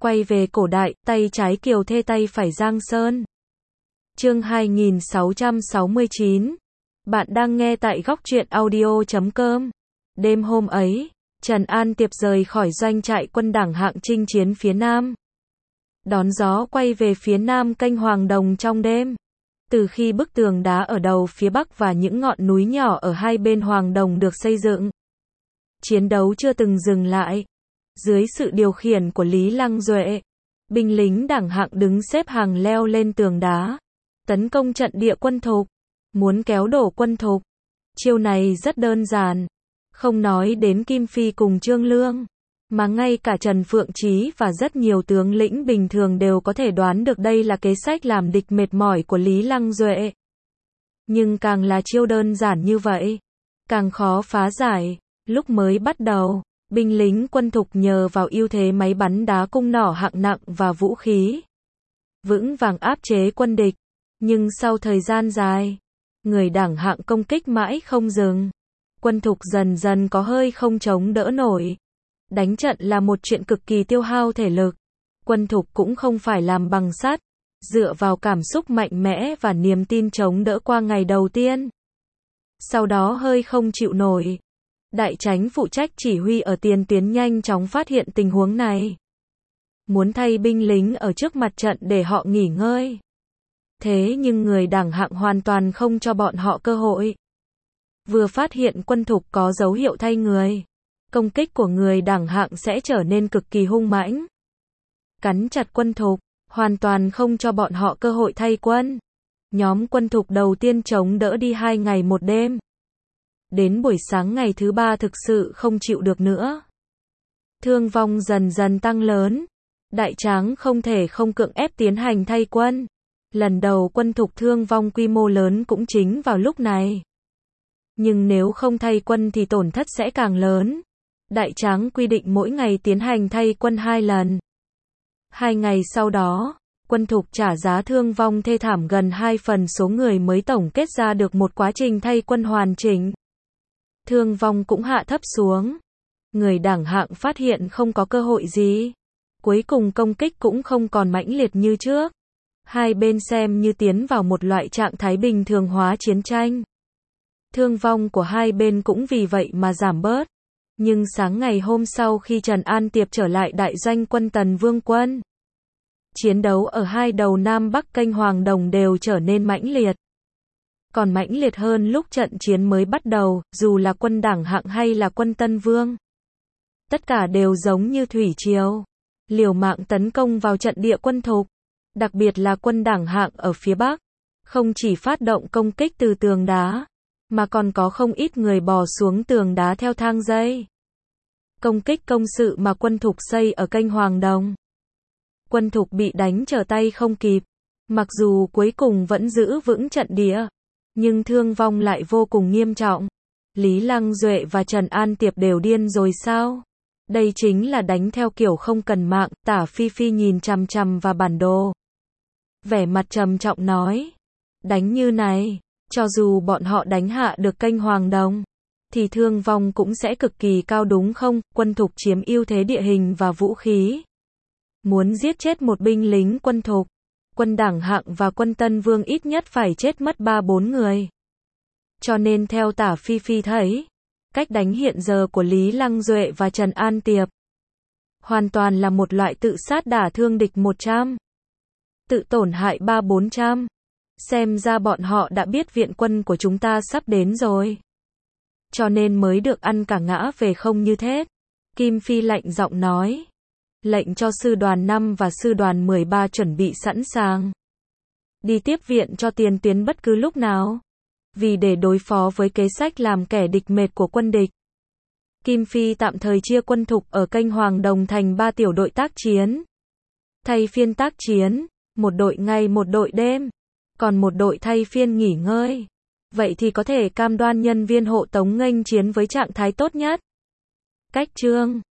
Quay về cổ đại, tay trái Kiều Thê tay phải Giang Sơn. Chương 2669. Bạn đang nghe tại góc truyện audio.com. Đêm hôm ấy, Trần An Tiệp rời khỏi doanh trại quân Đảng Hạng chinh chiến phía Nam. Đón gió quay về phía Nam kênh Hoàng Đồng trong đêm. Từ khi bức tường đá ở đầu phía Bắc và những ngọn núi nhỏ ở hai bên Hoàng Đồng được xây dựng, chiến đấu chưa từng dừng lại. Dưới sự điều khiển của Lý Lăng Duệ, binh lính Đảng Hạng đứng xếp hàng leo lên tường đá, tấn công trận địa quân Thục, muốn kéo đổ quân Thục. Chiêu này rất đơn giản, không nói đến Kim Phi cùng Trương Lương, mà ngay cả Trần Phượng Chí và rất nhiều tướng lĩnh bình thường đều có thể đoán được đây là kế sách làm địch mệt mỏi của Lý Lăng Duệ. Nhưng càng là chiêu đơn giản như vậy, càng khó phá giải. Lúc mới bắt đầu, binh lính quân Thục nhờ vào ưu thế máy bắn đá cung nỏ hạng nặng và vũ khí vững vàng áp chế quân địch, nhưng sau thời gian dài, người Đảng Hạng công kích mãi không dừng, quân Thục dần dần có hơi không chống đỡ nổi. Đánh trận là một chuyện cực kỳ tiêu hao thể lực. Quân Thục cũng không phải làm bằng sắt, dựa vào cảm xúc mạnh mẽ và niềm tin chống đỡ qua ngày đầu tiên. Sau đó hơi không chịu nổi. Đại Chánh phụ trách chỉ huy ở tiền tuyến nhanh chóng phát hiện tình huống này, muốn thay binh lính ở trước mặt trận để họ nghỉ ngơi. Thế nhưng người Đảng Hạng hoàn toàn không cho bọn họ cơ hội. Vừa phát hiện quân Thục có dấu hiệu thay người, công kích của người Đảng Hạng sẽ trở nên cực kỳ hung mãnh, cắn chặt quân Thục, hoàn toàn không cho bọn họ cơ hội thay quân. Nhóm quân Thục đầu tiên chống đỡ đi 2 ngày 1 đêm. Đến buổi sáng ngày thứ 3 thực sự không chịu được nữa. Thương vong dần dần tăng lớn. Đại Tráng không thể không cưỡng ép tiến hành thay quân. Lần đầu quân Thục thương vong quy mô lớn cũng chính vào lúc này. Nhưng nếu không thay quân thì tổn thất sẽ càng lớn. Đại Tráng quy định mỗi ngày tiến hành thay quân 2 lần. 2 ngày sau đó, quân Thục trả giá thương vong thê thảm gần 2 phần số người mới tổng kết ra được một quá trình thay quân hoàn chỉnh. Thương vong cũng hạ thấp xuống. Người Đảng Hạng phát hiện không có cơ hội gì. Cuối cùng công kích cũng không còn mãnh liệt như trước. Hai bên xem như tiến vào một loại trạng thái bình thường hóa chiến tranh. Thương vong của hai bên cũng vì vậy mà giảm bớt. Nhưng sáng ngày hôm sau khi Trần An Tiệp trở lại đại doanh quân Tần Vương quân, chiến đấu ở hai đầu Nam Bắc kênh Hoàng Đồng đều trở nên mãnh liệt. Còn mãnh liệt hơn lúc trận chiến mới bắt đầu, dù là quân Đảng Hạng hay là quân Tân Vương. Tất cả đều giống như thủy triều, liều mạng tấn công vào trận địa quân Thục. Đặc biệt là quân Đảng Hạng ở phía Bắc, không chỉ phát động công kích từ tường đá, mà còn có không ít người bò xuống tường đá theo thang dây. Công kích công sự mà quân Thục xây ở kênh Hoàng Đồng. Quân Thục bị đánh trở tay không kịp, mặc dù cuối cùng vẫn giữ vững trận địa, nhưng thương vong lại vô cùng nghiêm trọng. Lý Lăng Duệ và Trần An Tiệp đều điên rồi sao? Đây chính là đánh theo kiểu không cần mạng. Tả Phi Phi nhìn chằm chằm vào bản đồ, vẻ mặt trầm trọng nói, đánh như này, cho dù bọn họ đánh hạ được kênh Hoàng Đồng, thì thương vong cũng sẽ cực kỳ cao đúng không? Quân Thục chiếm ưu thế địa hình và vũ khí. Muốn giết chết một binh lính quân Thục, quân Đảng Hạng và quân Tân Vương ít nhất phải chết mất 3-4 người. Cho nên theo Tả Phi Phi thấy, cách đánh hiện giờ của Lý Lăng Duệ và Trần An Tiệp hoàn toàn là một loại tự sát đả thương địch 100, tự tổn hại 300-400. Xem ra bọn họ đã biết viện quân của chúng ta sắp đến rồi, cho nên mới được ăn cả ngã về không như thế. Kim Phi lạnh giọng nói, lệnh cho sư đoàn 5 và sư đoàn 13 chuẩn bị sẵn sàng, đi tiếp viện cho tiền tuyến bất cứ lúc nào, vì để đối phó với kế sách làm kẻ địch mệt của quân địch. Kim Phi tạm thời chia quân Thục ở kênh Hoàng Đồng thành 3 tiểu đội tác chiến, thay phiên tác chiến, một đội ngày một đội đêm, còn một đội thay phiên nghỉ ngơi. Vậy thì có thể cam đoan nhân viên hộ tống nghênh chiến với trạng thái tốt nhất. Cách chương